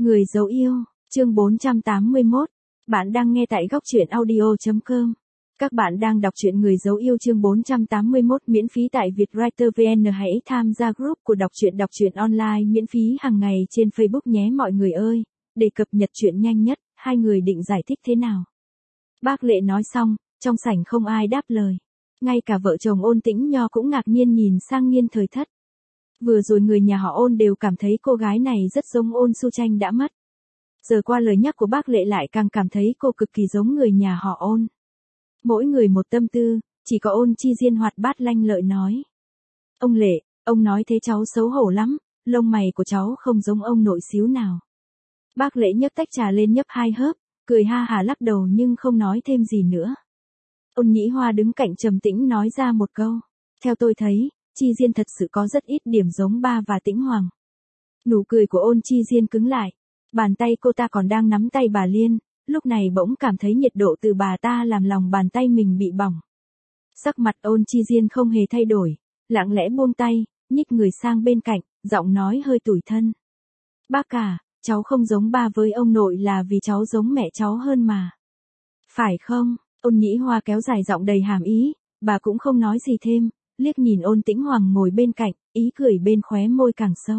Người dấu yêu, chương 481. Bạn đang nghe tại góc truyện audio.com. Các bạn đang đọc truyện Người dấu yêu chương 481 miễn phí tại Vietwriter VN. Hãy tham gia group của đọc truyện online miễn phí hàng ngày trên Facebook nhé mọi người ơi, để cập nhật truyện nhanh nhất. Hai người định giải thích thế nào? Bác Lệ nói xong, trong sảnh không ai đáp lời. Ngay cả vợ chồng Ôn Tĩnh Nho cũng ngạc nhiên nhìn sang Nghiên Thời Thất. Vừa rồi người nhà họ Ôn đều cảm thấy cô gái này rất giống Ôn Xu Tranh đã mất. Giờ qua lời nhắc của bác Lệ lại càng cảm thấy cô cực kỳ giống người nhà họ Ôn. Mỗi người một tâm tư, chỉ có Ôn Chi Diên hoạt bát lanh lợi nói. Ông Lệ, ông nói thế cháu xấu hổ lắm, lông mày của cháu không giống ông nội xíu nào. Bác Lệ nhấc tách trà lên nhấp hai hớp, cười ha hả lắc đầu nhưng không nói thêm gì nữa. Ôn Nhĩ Hoa đứng cạnh trầm tĩnh nói ra một câu. Theo tôi thấy, Chi Diên thật sự có rất ít điểm giống ba và Tĩnh Hoàng. Nụ cười của Ôn Chi Diên cứng lại. Bàn tay cô ta còn đang nắm tay bà Liên, lúc này bỗng cảm thấy nhiệt độ từ bà ta làm lòng bàn tay mình bị bỏng. Sắc mặt Ôn Chi Diên không hề thay đổi, lặng lẽ buông tay, nhích người sang bên cạnh, giọng nói hơi tủi thân. Bác cả, cháu không giống ba với ông nội là vì cháu giống mẹ cháu hơn mà. Phải không? Ôn Nhĩ Hoa kéo dài giọng đầy hàm ý, bà cũng không nói gì thêm, liếc nhìn Ôn Tĩnh Hoàng ngồi bên cạnh, ý cười bên khóe môi càng sâu.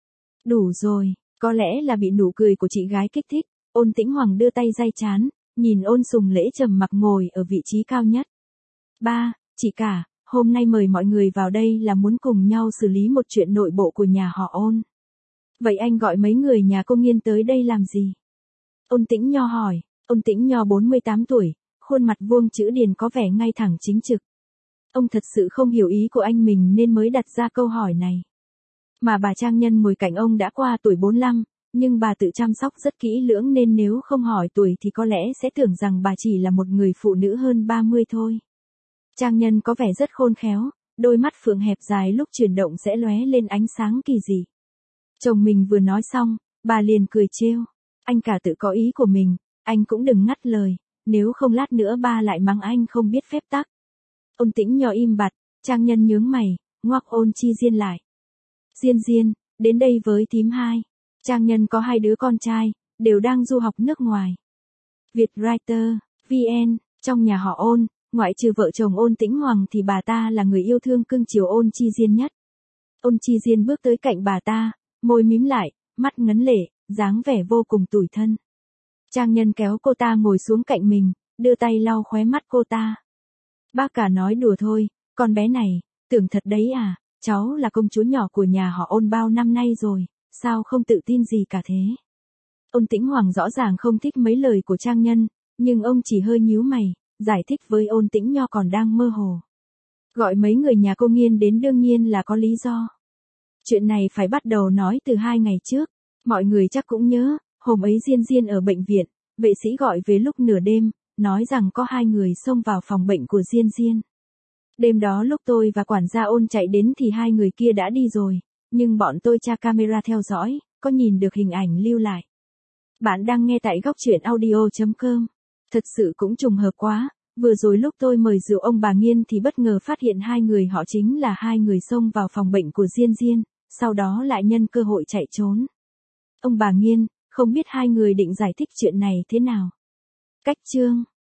Đủ rồi, có lẽ là bị nụ cười của chị gái kích thích, Ôn Tĩnh Hoàng đưa tay day trán, nhìn Ôn Sùng Lễ trầm mặc ngồi ở vị trí cao nhất. Ba, chị cả, hôm nay mời mọi người vào đây là muốn cùng nhau xử lý một chuyện nội bộ của nhà họ Ôn. Vậy anh gọi mấy người nhà cô Nghiên tới đây làm gì? Ôn Tĩnh Nho hỏi. Ôn Tĩnh Nho 48 tuổi, khuôn mặt vuông chữ điền có vẻ ngay thẳng chính trực. Ông thật sự không hiểu ý của anh mình nên mới đặt ra câu hỏi này. Mà bà Trang Nhân ngồi cạnh ông đã qua tuổi 45, nhưng bà tự chăm sóc rất kỹ lưỡng nên nếu không hỏi tuổi thì có lẽ sẽ tưởng rằng bà chỉ là một người phụ nữ hơn 30 thôi. Trang Nhân có vẻ rất khôn khéo, đôi mắt phượng hẹp dài lúc chuyển động sẽ lóe lên ánh sáng kỳ dị. Chồng mình vừa nói xong, bà liền cười trêu. Anh cả tự có ý của mình, anh cũng đừng ngắt lời, nếu không lát nữa ba lại mắng anh không biết phép tắc. Ôn Tĩnh Nho im bặt, Trang Nhân nhướng mày, ngoắc Ôn Chi Diên lại. Diên Diên, đến đây với thím hai. Trang Nhân có hai đứa con trai, đều đang du học nước ngoài. Vietwriter, VN, trong nhà họ Ôn, ngoại trừ vợ chồng Ôn Tĩnh Hoàng thì bà ta là người yêu thương cưng chiều Ôn Chi Diên nhất. Ôn Chi Diên bước tới cạnh bà ta, môi mím lại, mắt ngấn lệ, dáng vẻ vô cùng tủi thân. Trang Nhân kéo cô ta ngồi xuống cạnh mình, đưa tay lau khóe mắt cô ta. Bác cả nói đùa thôi, con bé này, tưởng thật đấy à, cháu là công chúa nhỏ của nhà họ Ôn bao năm nay rồi, sao không tự tin gì cả thế? Ôn Tĩnh Hoàng rõ ràng không thích mấy lời của Trang Nhân, nhưng ông chỉ hơi nhíu mày, giải thích với Ôn Tĩnh Nho còn đang mơ hồ. Gọi mấy người nhà cô Nghiên đến đương nhiên là có lý do. Chuyện này phải bắt đầu nói từ 2 ngày trước, mọi người chắc cũng nhớ, hôm ấy Diên Diên ở bệnh viện, vệ sĩ gọi về lúc nửa đêm, nói rằng có 2 người xông vào phòng bệnh của Diên Diên. Đêm đó lúc tôi và quản gia Ôn chạy đến thì 2 người kia đã đi rồi, nhưng bọn tôi tra camera theo dõi, có nhìn được hình ảnh lưu lại. Bạn đang nghe tại góc truyện audio.com. Thật sự cũng trùng hợp quá, vừa rồi lúc tôi mời rượu ông bà Nghiên thì bất ngờ phát hiện 2 người họ chính là 2 người xông vào phòng bệnh của Diên Diên, sau đó lại nhân cơ hội chạy trốn. Ông bà Nghiên, không biết 2 người định giải thích chuyện này thế nào? Cách chương